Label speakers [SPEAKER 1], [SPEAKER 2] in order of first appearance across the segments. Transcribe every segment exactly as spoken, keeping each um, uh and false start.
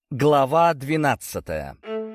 [SPEAKER 1] Глава двенадцатая.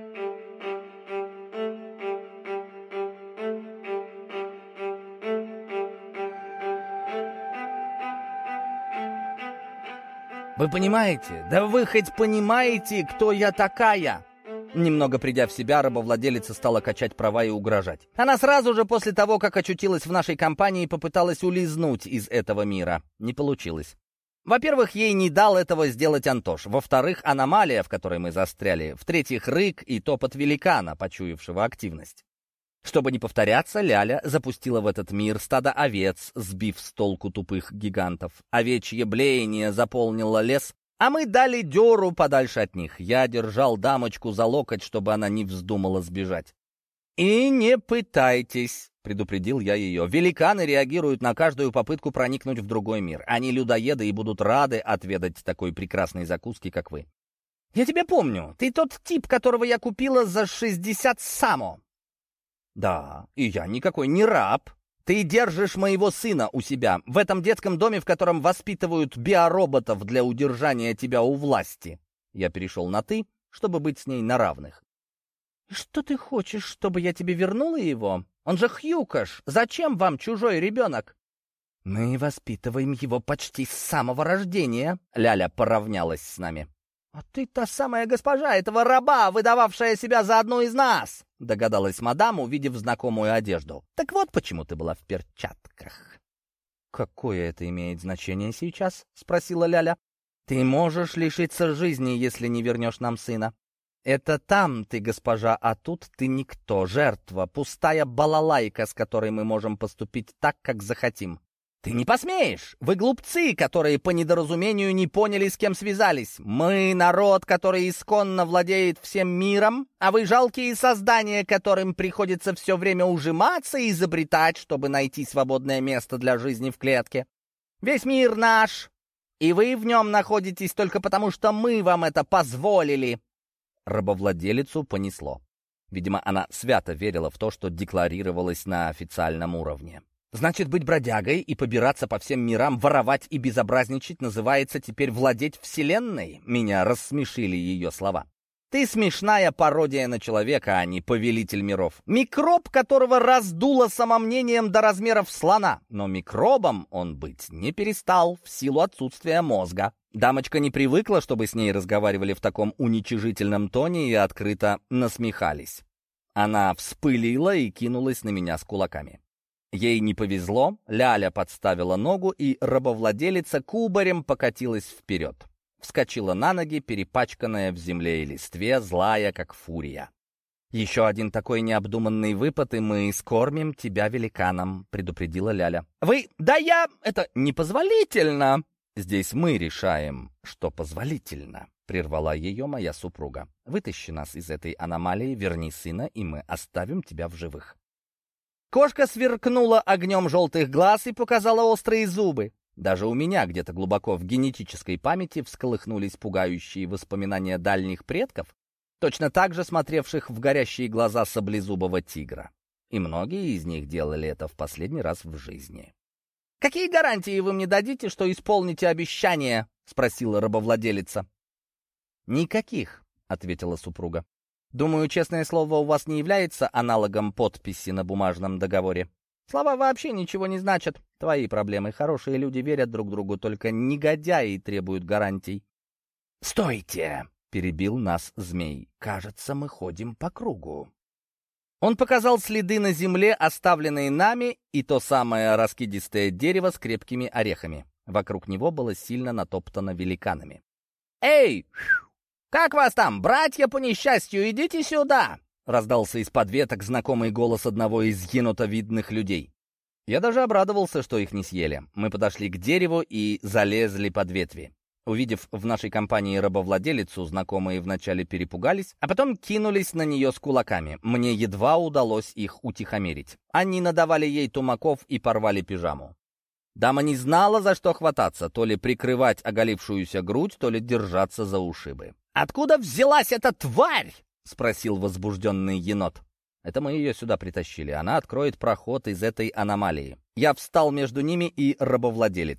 [SPEAKER 1] «Вы понимаете? Да вы хоть понимаете, кто я такая?» Немного придя в себя, рабовладелица стала качать права и угрожать. Она сразу же после того, как очутилась в нашей компании, попыталась улизнуть из этого мира. Не получилось. Во-первых, ей не дал этого сделать Антош. Во-вторых, аномалия, в которой мы застряли. В-третьих, рык и топот великана, почуявшего активность. Чтобы не повторяться, Ляля запустила в этот мир стадо овец, сбив с толку тупых гигантов. Овечье блеяние заполнило лес, а мы дали дёру подальше от них. Я держал дамочку за локоть, чтобы она не вздумала сбежать. «И не пытайтесь», — предупредил я ее. «Великаны реагируют на каждую попытку проникнуть в другой мир. Они людоеды и будут рады отведать такой прекрасной закуски, как вы». «Я тебя помню. Ты тот тип, которого я купила за шестьдесят само». «Да, и я никакой не раб. Ты держишь моего сына у себя, в этом детском доме, в котором воспитывают биороботов для удержания тебя у власти». Я перешел на «ты», чтобы быть с ней на равных. «Что ты хочешь, чтобы я тебе вернула его? Он же Хьюкаш. Зачем вам чужой ребенок?» «Мы воспитываем его почти с самого рождения», — Ляля поравнялась с нами. «А ты та самая госпожа этого раба, выдававшая себя за одну из нас», — догадалась мадам, увидев знакомую одежду. «Так вот почему ты была в перчатках». «Какое это имеет значение сейчас?» — спросила Ляля. «Ты можешь лишиться жизни, если не вернешь нам сына. Это там ты госпожа, а тут ты никто, жертва, пустая балалайка, с которой мы можем поступить так, как захотим». «Ты не посмеешь! Вы глупцы, которые по недоразумению не поняли, с кем связались. Мы — народ, который исконно владеет всем миром, а вы — жалкие создания, которым приходится все время ужиматься и изобретать, чтобы найти свободное место для жизни в клетке. Весь мир наш, и вы в нем находитесь только потому, что мы вам это позволили». Рабовладелицу понесло. Видимо, она свято верила в то, что декларировалось на официальном уровне. «Значит, быть бродягой и побираться по всем мирам, воровать и безобразничать называется теперь владеть вселенной?» Меня рассмешили ее слова. «Ты смешная пародия на человека, а не повелитель миров. Микроб, которого раздуло самомнением до размеров слона. Но микробом он быть не перестал в силу отсутствия мозга». Дамочка не привыкла, чтобы с ней разговаривали в таком уничижительном тоне и открыто насмехались. Она вспылила и кинулась на меня с кулаками. Ей не повезло, Ляля подставила ногу, и рабовладелица кубарем покатилась вперед. Вскочила на ноги, перепачканная в земле и листве, злая, как фурия. «Еще один такой необдуманный выпад, и мы скормим тебя великаном», — предупредила Ляля. «Вы... Да я... Это непозволительно!» «Здесь мы решаем, что позволительно», — прервала ее моя супруга. «Вытащи нас из этой аномалии, верни сына, и мы оставим тебя в живых». Кошка сверкнула огнем желтых глаз и показала острые зубы. Даже у меня где-то глубоко в генетической памяти всколыхнулись пугающие воспоминания дальних предков, точно так же смотревших в горящие глаза саблезубого тигра. И многие из них делали это в последний раз в жизни. «Какие гарантии вы мне дадите, что исполните обещание?» — спросила рабовладелица. «Никаких», — ответила супруга. «Думаю, честное слово у вас не является аналогом подписи на бумажном договоре. Слова вообще ничего не значат. Твои проблемы. Хорошие люди верят друг другу, только негодяи требуют гарантий». «Стойте!» — перебил нас змей. «Кажется, мы ходим по кругу». Он показал следы на земле, оставленные нами, и то самое раскидистое дерево с крепкими орехами. Вокруг него было сильно натоптано великанами. «Эй! Как вас там, братья по несчастью, идите сюда!» — раздался из-под веток знакомый голос одного из енотовидных людей. Я даже обрадовался, что их не съели. Мы подошли к дереву и залезли под ветви. Увидев в нашей компании рабовладелицу, знакомые вначале перепугались, а потом кинулись на нее с кулаками. Мне едва удалось их утихомирить. Они надавали ей тумаков и порвали пижаму. Дама не знала, за что хвататься, то ли прикрывать оголившуюся грудь, то ли держаться за ушибы. «Откуда взялась эта тварь?» — спросил возбужденный енот. «Это мы ее сюда притащили. Она откроет проход из этой аномалии». Я встал между ними и рабовладелицей.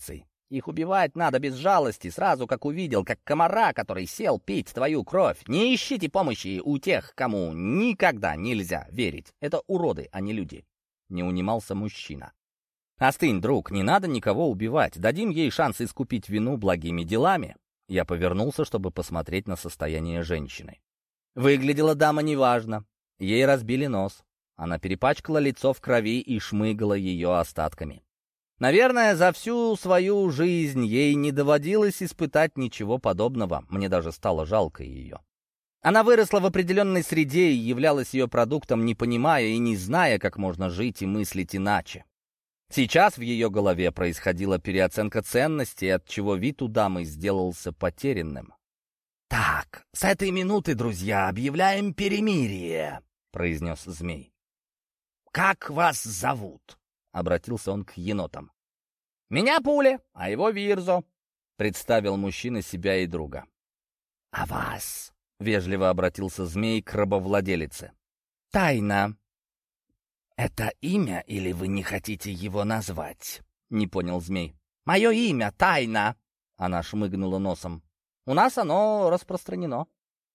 [SPEAKER 1] Их убивать надо без жалости, сразу как увидел, как комара, который сел пить твою кровь. Не ищите помощи у тех, кому никогда нельзя верить. Это уроды, а не люди. Не унимался мужчина. Остынь, друг, не надо никого убивать. Дадим ей шанс искупить вину благими делами. Я повернулся, чтобы посмотреть на состояние женщины. Выглядела дама неважно. Ей разбили нос. Она перепачкала лицо в крови и шмыгала ее остатками. Наверное, за всю свою жизнь ей не доводилось испытать ничего подобного. Мне даже стало жалко ее. Она выросла в определенной среде и являлась ее продуктом, не понимая и не зная, как можно жить и мыслить иначе. Сейчас в ее голове происходила переоценка ценностей, отчего вид у дамы сделался потерянным. «Так, с этой минуты, друзья, объявляем перемирие», — произнес змей. «Как вас зовут?» — обратился он к енотам. «Меня Пуля, а его Вирзо», — представил мужчина себя и друга. «А вас?» — вежливо обратился змей к рабовладелице. «Тайна». «Это имя или вы не хотите его назвать?» — не понял змей. «Мое имя — Тайна», — она шмыгнула носом. «У нас оно распространено».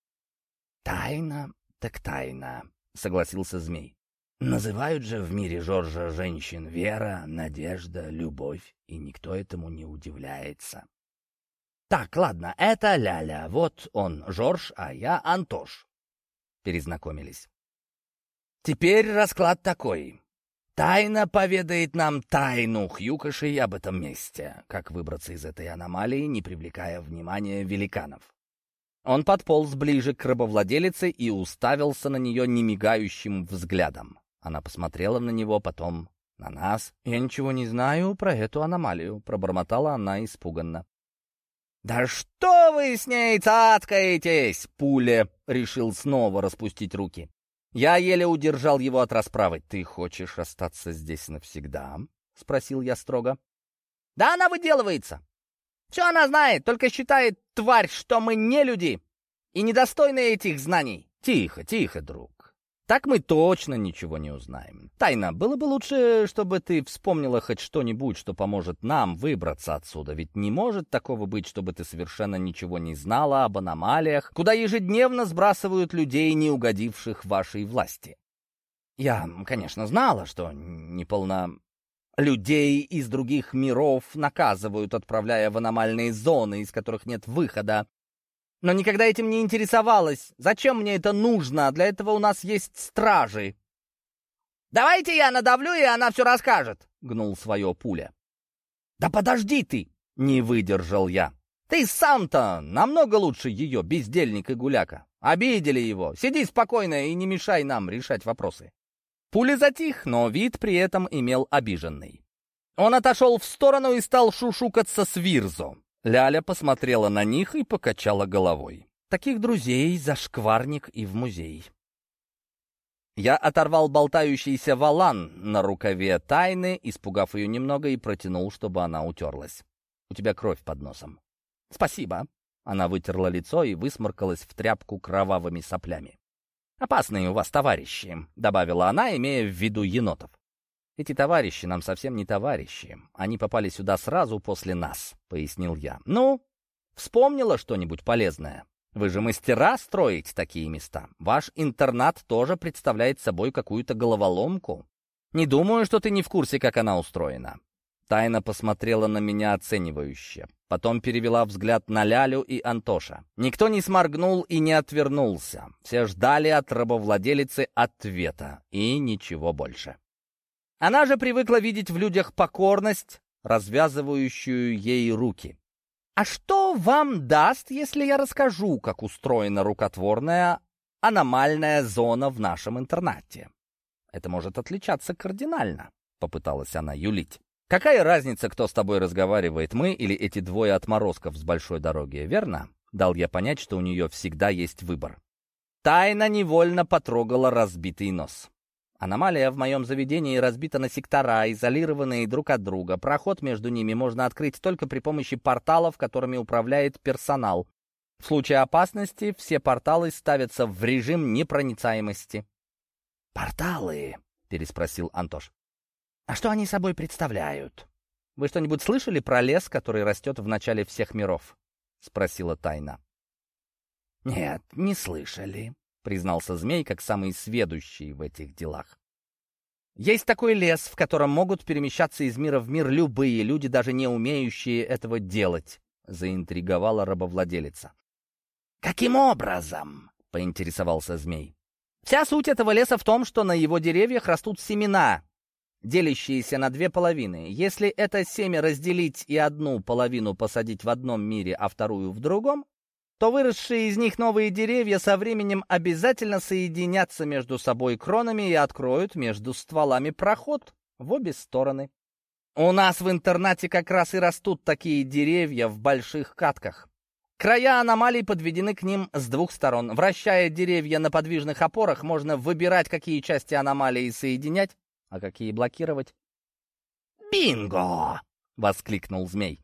[SPEAKER 1] «Тайна так тайна», — согласился змей. «Называют же в мире Жоржа женщин вера, надежда, любовь, и никто этому не удивляется». «Так, ладно, это Ляля, вот он Жорж, а я Антош». Перезнакомились. «Теперь расклад такой. Тайна поведает нам тайну Хьюкошей об этом месте, как выбраться из этой аномалии, не привлекая внимания великанов». Он подполз ближе к рабовладелице и уставился на нее немигающим взглядом. Она посмотрела на него, потом на нас. «Я ничего не знаю про эту аномалию», — пробормотала она испуганно. «Да что вы с ней цацкаетесь?» — Пуля решил снова распустить руки. Я еле удержал его от расправы. «Ты хочешь остаться здесь навсегда?» — спросил я строго. «Да она выделывается. Все она знает, только считает, тварь, что мы не люди и недостойны этих знаний». «Тихо, тихо, друг. Так мы точно ничего не узнаем. Тайна, было бы лучше, чтобы ты вспомнила хоть что-нибудь, что поможет нам выбраться отсюда. Ведь не может такого быть, чтобы ты совершенно ничего не знала об аномалиях, куда ежедневно сбрасывают людей, не угодивших вашей власти». Я, конечно, знала, что неполно... Людей из других миров наказывают, отправляя в аномальные зоны, из которых нет выхода. Но никогда этим не интересовалась. Зачем мне это нужно? Для этого у нас есть стражи. «Давайте я надавлю, и она все расскажет», — гнул свое Пуля. «Да подожди ты!» — не выдержал я. «Ты сам-то намного лучше ее, бездельник и гуляка. Обидели его. Сиди спокойно и не мешай нам решать вопросы». Пуля затих, но вид при этом имел обиженный. Он отошел в сторону и стал шушукаться с Вирзо. Ляля посмотрела на них и покачала головой. Таких друзей зашкварник и в музей. Я оторвал болтающийся валан на рукаве Тайны, испугав ее немного, и протянул, чтобы она утерлась. «У тебя кровь под носом». «Спасибо». Она вытерла лицо и высморкалась в тряпку кровавыми соплями. «Опасные у вас товарищи», — добавила она, имея в виду енотов. «Эти товарищи нам совсем не товарищи. Они попали сюда сразу после нас», — пояснил я. «Ну, вспомнила что-нибудь полезное? Вы же мастера строить такие места. Ваш интернат тоже представляет собой какую-то головоломку. Не думаю, что ты не в курсе, как она устроена». Тайна посмотрела на меня оценивающе. Потом перевела взгляд на Лялю и Антоша. Никто не сморгнул и не отвернулся. Все ждали от рабовладелицы ответа. И ничего больше. Она же привыкла видеть в людях покорность, развязывающую ей руки. «А что вам даст, если я расскажу, как устроена рукотворная аномальная зона в нашем интернате?» «Это может отличаться кардинально», — попыталась она юлить. «Какая разница, кто с тобой разговаривает, мы или эти двое отморозков с большой дороги, верно?» Дал я понять, что у нее всегда есть выбор. Тайна невольно потрогала разбитый нос. Аномалия в моем заведении разбита на сектора, изолированные друг от друга. Проход между ними можно открыть только при помощи порталов, которыми управляет персонал. В случае опасности все порталы ставятся в режим непроницаемости. «Порталы?» — переспросил Антош. «А что они собой представляют?» Вы что-нибудь слышали про лес, который растет в начале всех миров?» — спросила Тайна. «Нет, не слышали», — признался змей, как самый сведущий в этих делах. «Есть такой лес, в котором могут перемещаться из мира в мир любые люди, даже не умеющие этого делать», — заинтриговала рабовладелица. «Каким образом?» — поинтересовался змей. «Вся суть этого леса в том, что на его деревьях растут семена, делящиеся на две половины. Если это семя разделить и одну половину посадить в одном мире, а вторую в другом, то выросшие из них новые деревья со временем обязательно соединятся между собой кронами и откроют между стволами проход в обе стороны. У нас в интернате как раз и растут такие деревья в больших катках. Края аномалий подведены к ним с двух сторон. Вращая деревья на подвижных опорах, можно выбирать, какие части аномалии соединять, а какие блокировать. «Бинго!» — воскликнул змей.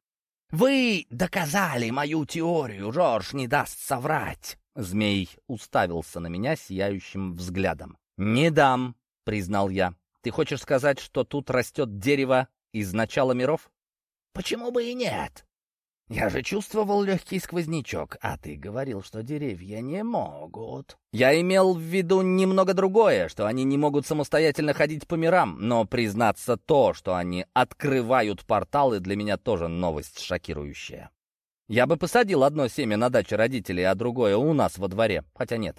[SPEAKER 1] «Вы доказали мою теорию, Жорж не даст соврать!» Змей уставился на меня сияющим взглядом. «Не дам», — признал я. «Ты хочешь сказать, что тут растет дерево из начала миров?» «Почему бы и нет? Я же чувствовал легкий сквознячок, а ты говорил, что деревья не могут». «Я имел в виду немного другое, что они не могут самостоятельно ходить по мирам, но, признаться, то, что они открывают порталы, для меня тоже новость шокирующая. Я бы посадил одно семя на даче родителей, а другое у нас во дворе, хотя нет.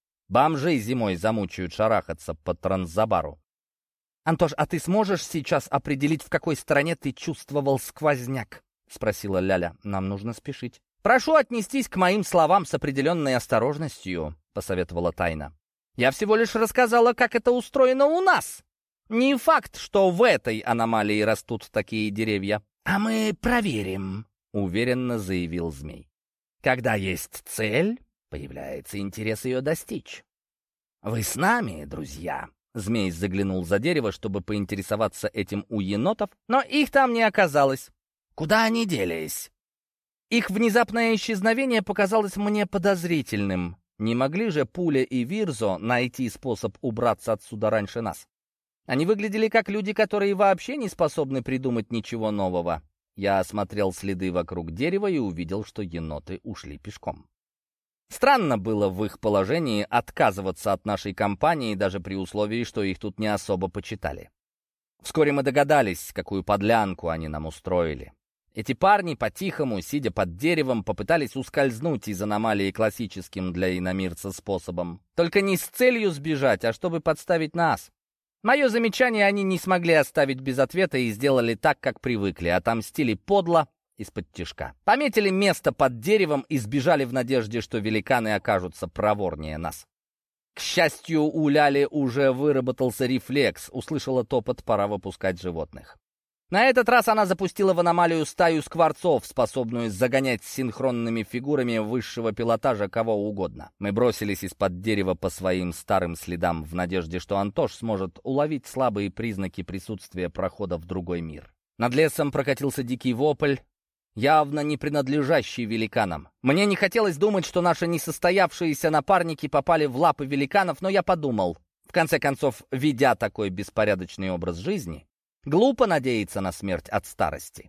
[SPEAKER 1] Бомжи зимой замучают шарахаться по Транзабару». «Антош, а ты сможешь сейчас определить, в какой стороне ты чувствовал сквозняк?» — спросила Ляля. «Нам нужно спешить». «Прошу отнестись к моим словам с определенной осторожностью», — посоветовала Тайна. «Я всего лишь рассказала, как это устроено у нас. Не факт, что в этой аномалии растут такие деревья». «А мы проверим», — уверенно заявил змей. «Когда есть цель, появляется интерес ее достичь. Вы с нами, друзья?» Змей заглянул за дерево, чтобы поинтересоваться этим у енотов, но их там не оказалось. «Куда они делись?» Их внезапное исчезновение показалось мне подозрительным. Не могли же Пуля и Вирзо найти способ убраться отсюда раньше нас? Они выглядели как люди, которые вообще не способны придумать ничего нового. Я осмотрел следы вокруг дерева и увидел, что еноты ушли пешком. Странно было в их положении отказываться от нашей компании, даже при условии, что их тут не особо почитали. Вскоре мы догадались, какую подлянку они нам устроили. Эти парни по-тихому, сидя под деревом, попытались ускользнуть из аномалии классическим для иномирца способом. Только не с целью сбежать, а чтобы подставить нас. Мое замечание они не смогли оставить без ответа и сделали так, как привыкли. Отомстили подло, из-под тишка. Пометили место под деревом и сбежали в надежде, что великаны окажутся проворнее нас. К счастью, у Ляли уже выработался рефлекс. Услышала топот, пора выпускать животных. На этот раз она запустила в аномалию стаю скворцов, способную загонять синхронными фигурами высшего пилотажа кого угодно. Мы бросились из-под дерева по своим старым следам в надежде, что Антош сможет уловить слабые признаки присутствия прохода в другой мир. Над лесом прокатился дикий вопль, явно не принадлежащий великанам. Мне не хотелось думать, что наши несостоявшиеся напарники попали в лапы великанов, но я подумал, в конце концов, ведя такой беспорядочный образ жизни, глупо надеяться на смерть от старости.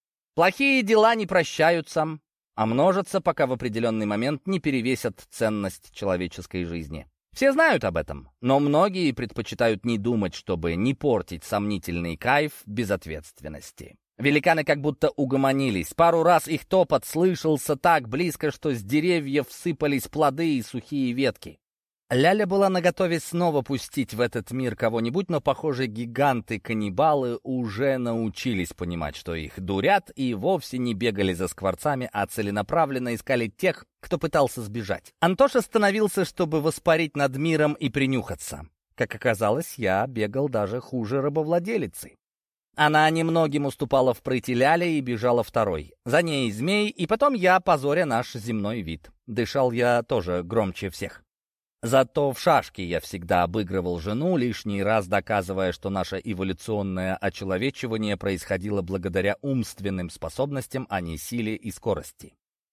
[SPEAKER 1] Плохие дела не прощаются, а множатся, пока в определенный момент не перевесят ценность человеческой жизни. Все знают об этом, но многие предпочитают не думать, чтобы не портить сомнительный кайф безответственности. Великаны как будто угомонились. Пару раз их топот слышался так близко, что с деревьев сыпались плоды и сухие ветки. Ляля была наготове снова пустить в этот мир кого-нибудь, но, похоже, гиганты-каннибалы уже научились понимать, что их дурят, и вовсе не бегали за скворцами, а целенаправленно искали тех, кто пытался сбежать. Антош остановился, чтобы воспарить над миром и принюхаться. Как оказалось, я бегал даже хуже рабовладелицы. Она немногим уступала в прыти Ляли и бежала второй. За ней змей, и потом я, позоря наш земной вид. Дышал я тоже громче всех. Зато в шашки я всегда обыгрывал жену, лишний раз доказывая, что наше эволюционное очеловечивание происходило благодаря умственным способностям, а не силе и скорости.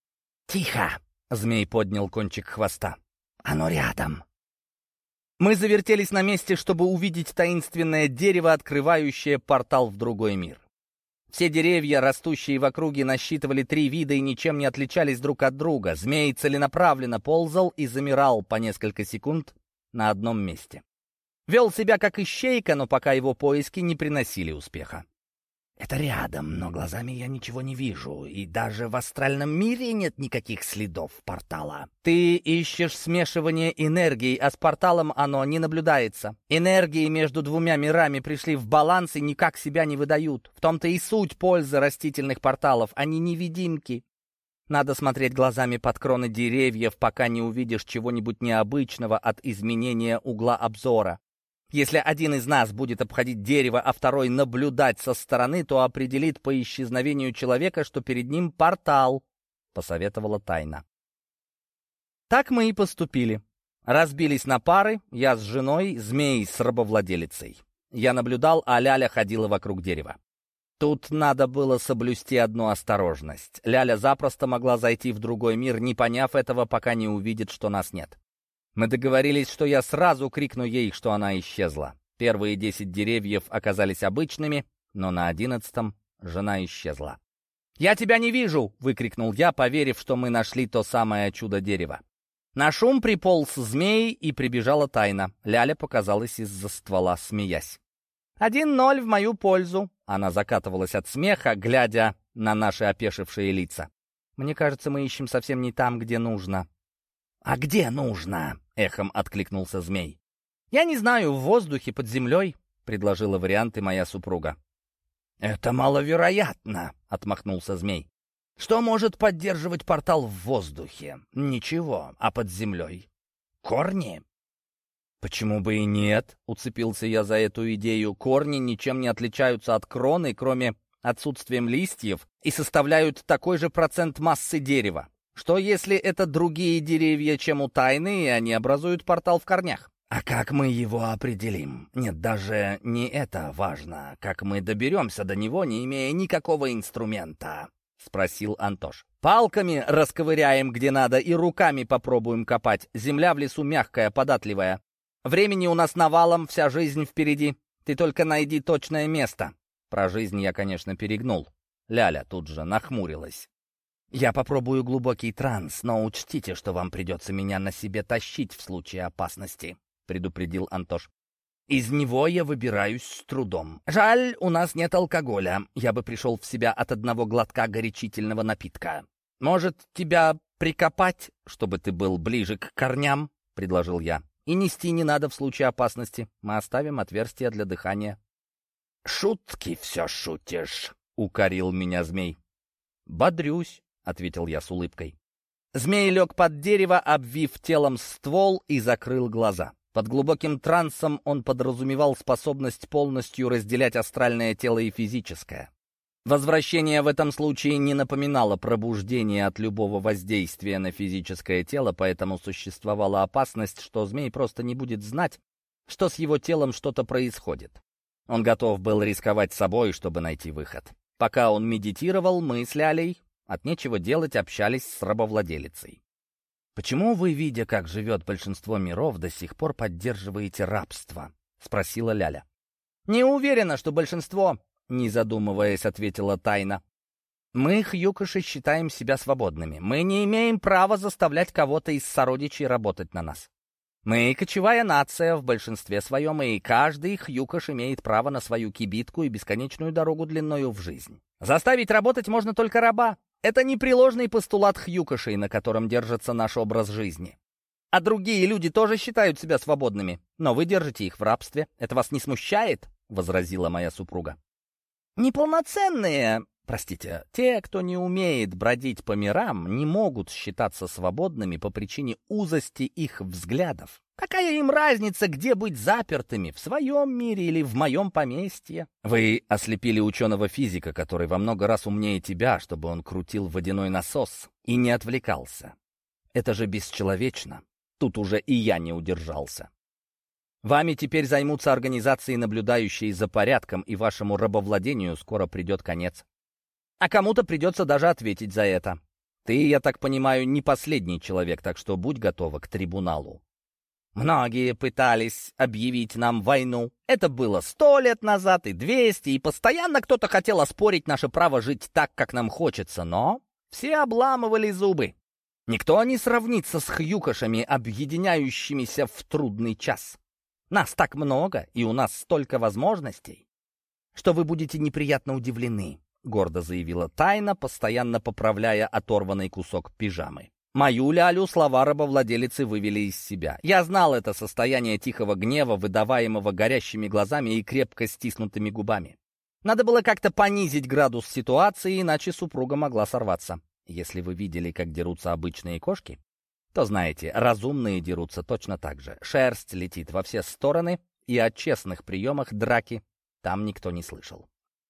[SPEAKER 1] «Тихо!» — змей поднял кончик хвоста. «Оно рядом!» Мы завертелись на месте, чтобы увидеть таинственное дерево, открывающее портал в другой мир. Все деревья, растущие в округе, насчитывали три вида и ничем не отличались друг от друга. Змей целенаправленно ползал и замирал по несколько секунд на одном месте. Вел себя как ищейка, но пока его поиски не приносили успеха. «Это рядом, но глазами я ничего не вижу, и даже в астральном мире нет никаких следов портала. Ты ищешь смешивание энергий, а с порталом оно не наблюдается. Энергии между двумя мирами пришли в баланс и никак себя не выдают. В том-то и суть пользы растительных порталов, они невидимки. Надо смотреть глазами под кроны деревьев, пока не увидишь чего-нибудь необычного от изменения угла обзора. Если один из нас будет обходить дерево, а второй наблюдать со стороны, то определит по исчезновению человека, что перед ним портал», — посоветовала Тайна. Так мы и поступили. Разбились на пары, я с женой, Змей с рабовладелицей. Я наблюдал, а Ляля ходила вокруг дерева. Тут надо было соблюсти одну осторожность. Ляля запросто могла зайти в другой мир, не поняв этого, пока не увидит, что нас нет. Мы договорились, что я сразу крикну ей, что она исчезла. Первые десять деревьев оказались обычными, но на одиннадцатом жена исчезла. «Я тебя не вижу!» — выкрикнул я, поверив, что мы нашли то самое чудо-дерево. На шум приполз змей, и прибежала Тайна. Ляля показалась из-за ствола, смеясь. «Один ноль в мою пользу!» Она закатывалась от смеха, глядя на наши опешившие лица. «Мне кажется, мы ищем совсем не там, где нужно». «А где нужно?» — эхом откликнулся змей. «Я не знаю, в воздухе, под землей», — предложила варианты моя супруга. «Это маловероятно», — отмахнулся змей. «Что может поддерживать портал в воздухе? Ничего. А под землей? Корни?» «Почему бы и нет?» — уцепился я за эту идею. «Корни ничем не отличаются от кроны, кроме отсутствием листьев, и составляют такой же процент массы дерева. Что, если это другие деревья, чем у Тайны, и они образуют портал в корнях?» «А как мы его определим? Нет, даже не это важно. Как мы доберемся до него, не имея никакого инструмента?» — спросил Антош. «Палками расковыряем, где надо, и руками попробуем копать. Земля в лесу мягкая, податливая. Времени у нас навалом, вся жизнь впереди. Ты только найди точное место». Про жизнь я, конечно, перегнул. Ляля тут же нахмурилась. «Я попробую глубокий транс, но учтите, что вам придется меня на себе тащить в случае опасности», — предупредил Антош. «Из него я выбираюсь с трудом. Жаль, у нас нет алкоголя. Я бы пришел в себя от одного глотка горячительного напитка. Может, тебя прикопать, чтобы ты был ближе к корням?» — предложил я. «И нести не надо в случае опасности. Мы оставим отверстие для дыхания». «Шутки все шутишь», — укорил меня змей. «Бодрюсь», — ответил я с улыбкой. Змей лег под дерево, обвив телом ствол, и закрыл глаза. Под глубоким трансом он подразумевал способность полностью разделять астральное тело и физическое. Возвращение в этом случае не напоминало пробуждение от любого воздействия на физическое тело, поэтому существовала опасность, что змей просто не будет знать, что с его телом что-то происходит. Он готов был рисковать собой, чтобы найти выход. Пока он медитировал, мы с Лялей от нечего делать общались с рабовладелицей. «Почему вы, видя, как живет большинство миров, до сих пор поддерживаете рабство?» — спросила Ляля. «Не уверена, что большинство», — не задумываясь, ответила Тайна. «Мы, хьюкоши, считаем себя свободными. Мы не имеем права заставлять кого-то из сородичей работать на нас. Мы кочевая нация в большинстве своем, и каждый хьюкош имеет право на свою кибитку и бесконечную дорогу длиною в жизнь. Заставить работать можно только раба. Это непреложный постулат хьюкошей, на котором держится наш образ жизни. А другие люди тоже считают себя свободными, но вы держите их в рабстве. Это вас не смущает?» — возразила моя супруга. «Неполноценные, простите, те, кто не умеет бродить по мирам, не могут считаться свободными по причине узости их взглядов. Какая им разница, где быть запертыми, в своем мире или в моем поместье?» «Вы ослепили ученого-физика, который во много раз умнее тебя, чтобы он крутил водяной насос и не отвлекался. Это же бесчеловечно». Тут уже и я не удержался. «Вами теперь займутся организации, наблюдающие за порядком, и вашему рабовладению скоро придет конец. А кому-то придется даже ответить за это. Ты, я так понимаю, не последний человек, так что будь готова к трибуналу». Многие пытались объявить нам войну. Это было сто лет назад и двести, и постоянно кто-то хотел оспорить наше право жить так, как нам хочется, но все обламывали зубы. Никто не сравнится с хьюкошами, объединяющимися в трудный час. Нас так много, и у нас столько возможностей, что вы будете неприятно удивлены, — гордо заявила Тайна, постоянно поправляя оторванный кусок пижамы. Мою Лялю слова рабовладелицы вывели из себя. Я знал это состояние тихого гнева, выдаваемого горящими глазами и крепко стиснутыми губами. Надо было как-то понизить градус ситуации, иначе супруга могла сорваться. Если вы видели, как дерутся обычные кошки, то знаете, разумные дерутся точно так же. Шерсть летит во все стороны, и о честных приемах драки там никто не слышал.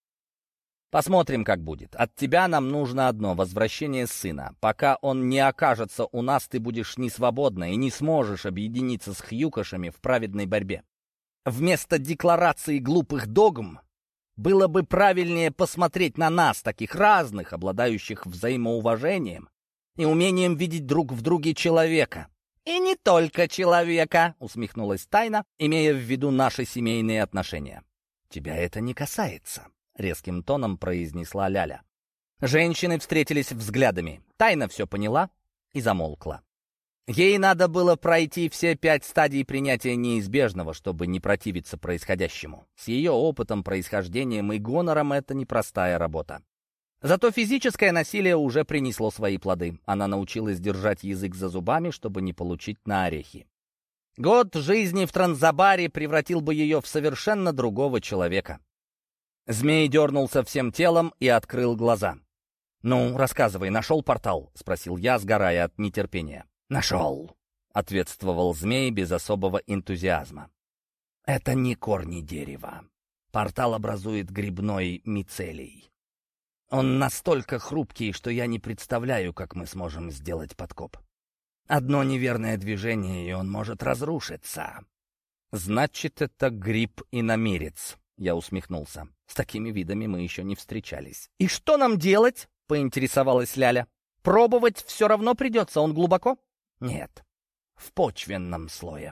[SPEAKER 1] Посмотрим, как будет. От тебя нам нужно одно — возвращение сына. Пока он не окажется у нас, ты будешь несвободна и не сможешь объединиться с хьюкошами в праведной борьбе. Вместо декларации глупых догм было бы правильнее посмотреть на нас, таких разных, обладающих взаимоуважением и умением видеть друг в друге человека. «И не только человека», — усмехнулась Тайна, имея в виду наши семейные отношения. «Тебя это не касается», — резким тоном произнесла Ляля. Женщины встретились взглядами. Тайна все поняла и замолкла. Ей надо было пройти все пять стадий принятия неизбежного, чтобы не противиться происходящему. С ее опытом, происхождением и гонором это непростая работа. Зато физическое насилие уже принесло свои плоды. Она научилась держать язык за зубами, чтобы не получить на орехи. Год жизни в Транзабаре превратил бы ее в совершенно другого человека. Змей дернулся всем телом и открыл глаза. «Ну, рассказывай, нашел портал?» — спросил я, сгорая от нетерпения. «Нашел», — ответствовал змей без особого энтузиазма. «Это не корни дерева. Портал образует грибной мицелий. Он настолько хрупкий, что я не представляю, как мы сможем сделать подкоп. Одно неверное движение, и он может разрушиться». «Значит, это гриб-иномерец», — я усмехнулся. «С такими видами мы еще не встречались». «И что нам делать?» — поинтересовалась Ляля. «Пробовать все равно придется. Он глубоко?» «Нет, в почвенном слое.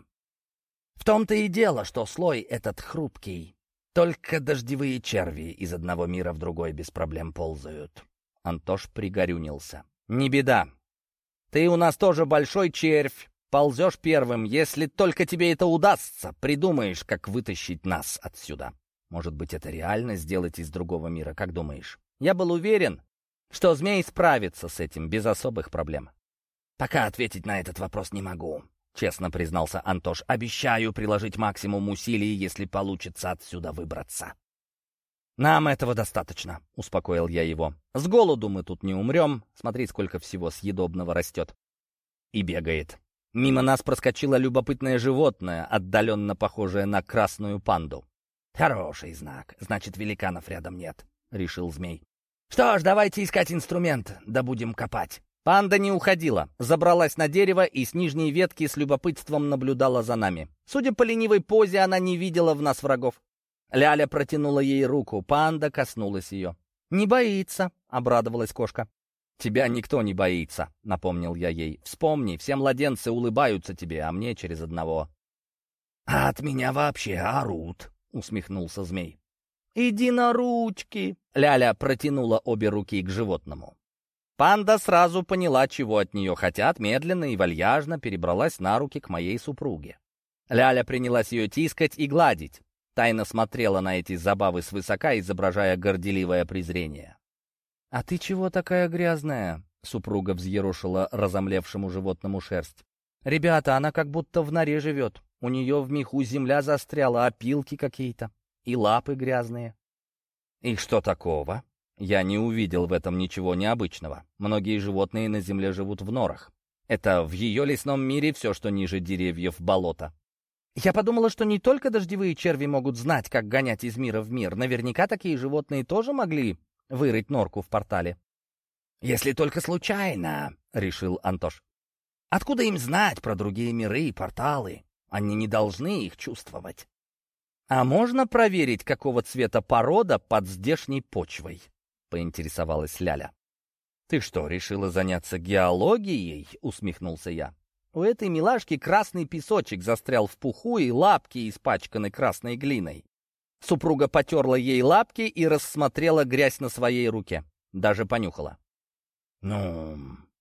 [SPEAKER 1] В том-то и дело, что слой этот хрупкий. Только дождевые черви из одного мира в другой без проблем ползают». Антош пригорюнился. «Не беда. Ты у нас тоже большой червь. Ползешь первым. Если только тебе это удастся, придумаешь, как вытащить нас отсюда. Может быть, это реально сделать из другого мира, как думаешь?» Я был уверен, что змей справится с этим без особых проблем. «Пока ответить на этот вопрос не могу», — честно признался Антош. «Обещаю приложить максимум усилий, если получится отсюда выбраться». «Нам этого достаточно», — успокоил я его. «С голоду мы тут не умрем. Смотри, сколько всего съедобного растет». И бегает. Мимо нас проскочило любопытное животное, отдаленно похожее на красную панду. «Хороший знак. Значит, великанов рядом нет», — решил змей. «Что ж, давайте искать инструмент, да будем копать». Панда не уходила, забралась на дерево и с нижней ветки с любопытством наблюдала за нами. Судя по ленивой позе, она не видела в нас врагов. Ляля протянула ей руку, панда коснулась ее. «Не боится», — обрадовалась кошка. «Тебя никто не боится», — напомнил я ей. «Вспомни, все младенцы улыбаются тебе, а мне через одного». «А от меня вообще орут», — усмехнулся змей. «Иди на ручки», — Ляля протянула обе руки к животному. Панда сразу поняла, чего от нее хотят, медленно и вальяжно перебралась на руки к моей супруге. Ляля принялась ее тискать и гладить. Тайна смотрела на эти забавы свысока, изображая горделивое презрение. «А ты чего такая грязная?» — супруга взъерошила разомлевшему животному шерсть. «Ребята, она как будто в норе живет. У нее в меху земля застряла, опилки какие-то. И лапы грязные». «И что такого?» Я не увидел в этом ничего необычного. Многие животные на земле живут в норах. Это в ее лесном мире все, что ниже деревьев, болото. Я подумала, что не только дождевые черви могут знать, как гонять из мира в мир. Наверняка такие животные тоже могли вырыть норку в портале. «Если только случайно», — решил Антош. «Откуда им знать про другие миры и порталы? Они не должны их чувствовать». «А можно проверить, какого цвета порода под здешней почвой?» — поинтересовалась Ляля. «Ты что, решила заняться геологией?» — усмехнулся я. У этой милашки красный песочек застрял в пуху, и лапки испачканы красной глиной. Супруга потерла ей лапки и рассмотрела грязь на своей руке. Даже понюхала. «Ну,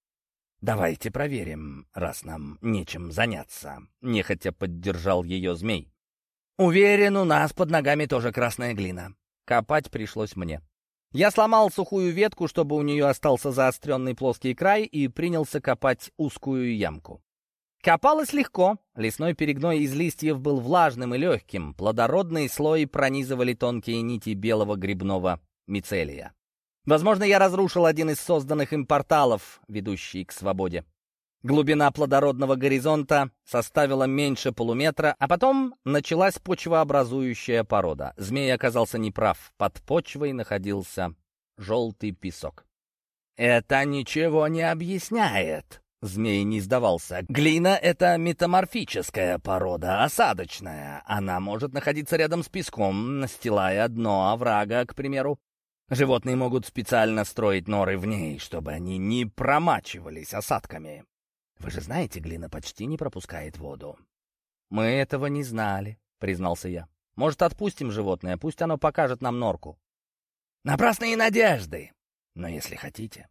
[SPEAKER 1] давайте проверим, раз нам нечем заняться», — нехотя поддержал ее змей. «Уверен, у нас под ногами тоже красная глина». Копать пришлось мне. Я сломал сухую ветку, чтобы у нее остался заостренный плоский край, и принялся копать узкую ямку. Копалось легко. Лесной перегной из листьев был влажным и легким. Плодородный слой пронизывали тонкие нити белого грибного мицелия. Возможно, я разрушил один из созданных им порталов, ведущий к свободе. Глубина плодородного горизонта составила меньше полуметра, а потом началась почвообразующая порода. Змей оказался неправ. Под почвой находился желтый песок. «Это ничего не объясняет», — змей не сдавался. «Глина — это метаморфическая порода, осадочная. Она может находиться рядом с песком, настилая дно оврага, к примеру. Животные могут специально строить норы в ней, чтобы они не промачивались осадками. Вы же знаете, глина почти не пропускает воду». «Мы этого не знали», — признался я. «Может, отпустим животное, пусть оно покажет нам норку». «Напрасные надежды, но если хотите».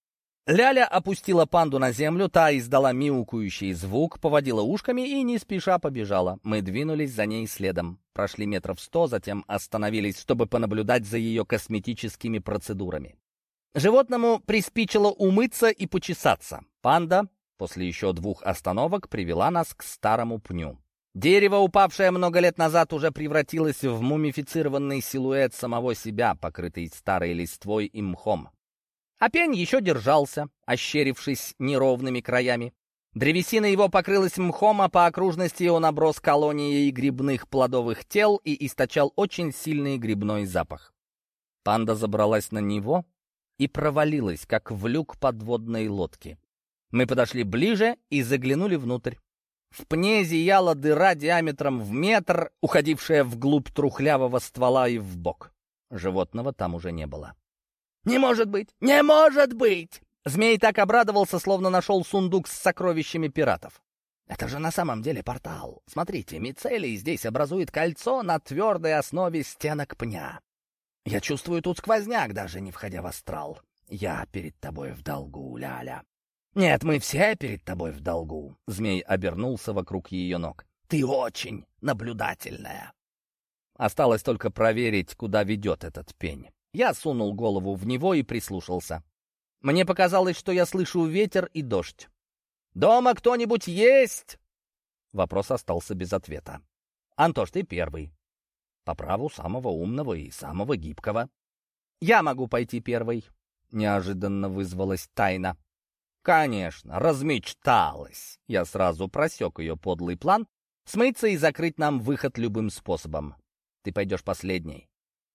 [SPEAKER 1] Ляля опустила панду на землю, та издала мяукающий звук, поводила ушками и не спеша побежала. Мы двинулись за ней следом. Прошли метров сто, затем остановились, чтобы понаблюдать за ее косметическими процедурами. Животному приспичило умыться и почесаться. Панда после еще двух остановок привела нас к старому пню. Дерево, упавшее много лет назад, уже превратилось в мумифицированный силуэт самого себя, покрытый старой листвой и мхом. А пень еще держался, ощерившись неровными краями. Древесина его покрылась мхом, а по окружности он оброс колонией грибных плодовых тел и источал очень сильный грибной запах. Панда забралась на него и провалилась, как в люк подводной лодки. Мы подошли ближе и заглянули внутрь. В пне зияла дыра диаметром в метр, уходившая вглубь трухлявого ствола и вбок. Животного там уже не было. «Не может быть! Не может быть!» Змей так обрадовался, словно нашел сундук с сокровищами пиратов. «Это же на самом деле портал. Смотрите, мицелий здесь образует кольцо на твердой основе стенок пня. Я чувствую тут сквозняк, даже не входя в астрал. Я перед тобой в долгу, Ляля». «Нет, мы все перед тобой в долгу», — змей обернулся вокруг ее ног. «Ты очень наблюдательная». Осталось только проверить, куда ведет этот пень. Я сунул голову в него и прислушался. Мне показалось, что я слышу ветер и дождь. «Дома кто-нибудь есть?» Вопрос остался без ответа. «Антош, ты первый. По праву самого умного и самого гибкого». «Я могу пойти первой», — неожиданно вызвалась Тайна. «Конечно, размечталась!» Я сразу просек ее подлый план смыться и закрыть нам выход любым способом. «Ты пойдешь последней».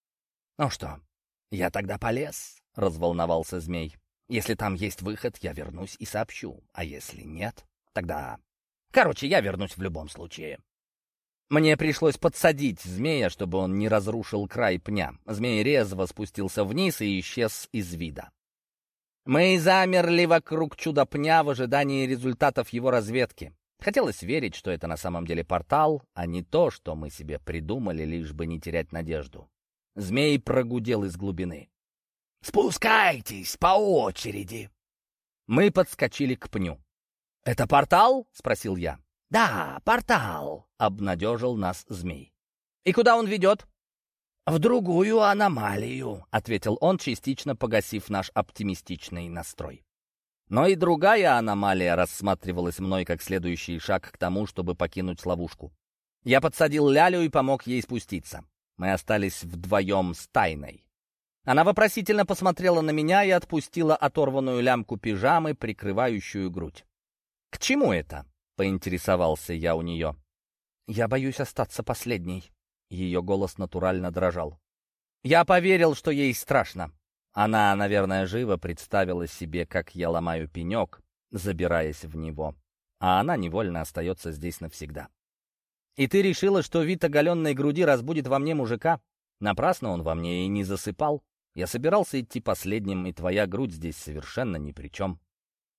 [SPEAKER 1] «Ну что, я тогда полез?» — разволновался змей. «Если там есть выход, я вернусь и сообщу. А если нет, тогда... Короче, я вернусь в любом случае». Мне пришлось подсадить змея, чтобы он не разрушил край пня. Змей резво спустился вниз и исчез из вида. Мы замерли вокруг чудо-пня в ожидании результатов его разведки. Хотелось верить, что это на самом деле портал, а не то, что мы себе придумали, лишь бы не терять надежду. Змей прогудел из глубины. «Спускайтесь по очереди!» Мы подскочили к пню. «Это портал?» — спросил я. «Да, портал», — обнадежил нас змей. «И куда он ведет?» «В другую аномалию», — ответил он, частично погасив наш оптимистичный настрой. Но и другая аномалия рассматривалась мной как следующий шаг к тому, чтобы покинуть ловушку. Я подсадил Лялю и помог ей спуститься. Мы остались вдвоем с Тайной. Она вопросительно посмотрела на меня и отпустила оторванную лямку пижамы, прикрывающую грудь. «К чему это?» — поинтересовался я у нее. «Я боюсь остаться последней». Ее голос натурально дрожал. Я поверил, что ей страшно. Она, наверное, живо представила себе, как я ломаю пенек, забираясь в него, а она невольно остается здесь навсегда. «И ты решила, что вид оголенной груди разбудит во мне мужика? Напрасно он во мне и не засыпал. Я собирался идти последним, и твоя грудь здесь совершенно ни при чем».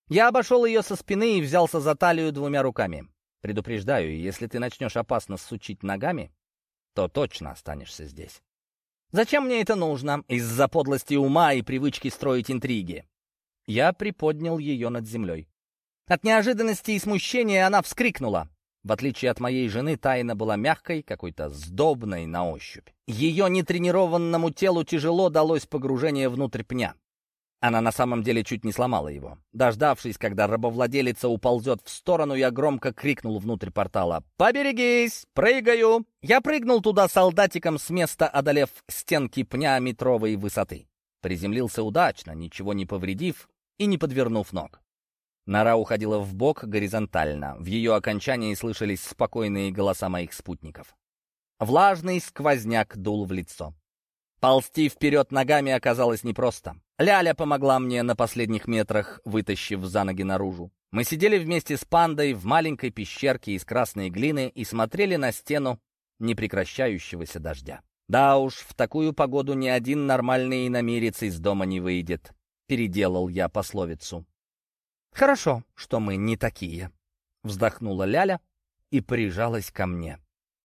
[SPEAKER 1] Я обошел ее со спины и взялся за талию двумя руками. Предупреждаю, если ты начнешь опасно сучить ногами, то точно останешься здесь. Зачем мне это нужно? Из-за подлости ума и привычки строить интриги. Я приподнял ее над землей. От неожиданности и смущения она вскрикнула. В отличие от моей жены, Тайна была мягкой, какой-то сдобной на ощупь. Ее нетренированному телу тяжело далось погружение внутрь пня. Она на самом деле чуть не сломала его. Дождавшись, когда рабовладелица уползет в сторону, я громко крикнул внутрь портала: «Поберегись! Прыгаю!» Я прыгнул туда солдатиком с места, одолев стенки пня метровой высоты. Приземлился удачно, ничего не повредив и не подвернув ног. Нора уходила вбок горизонтально. В ее окончании слышались спокойные голоса моих спутников. Влажный сквозняк дул в лицо. Ползти вперед ногами оказалось непросто. Ляля помогла мне на последних метрах, вытащив за ноги наружу. Мы сидели вместе с пандой в маленькой пещерке из красной глины и смотрели на стену непрекращающегося дождя. Да уж, в такую погоду ни один нормальный иномирец из дома не выйдет. Переделал я пословицу. «Хорошо, что мы не такие», — вздохнула Ляля и прижалась ко мне.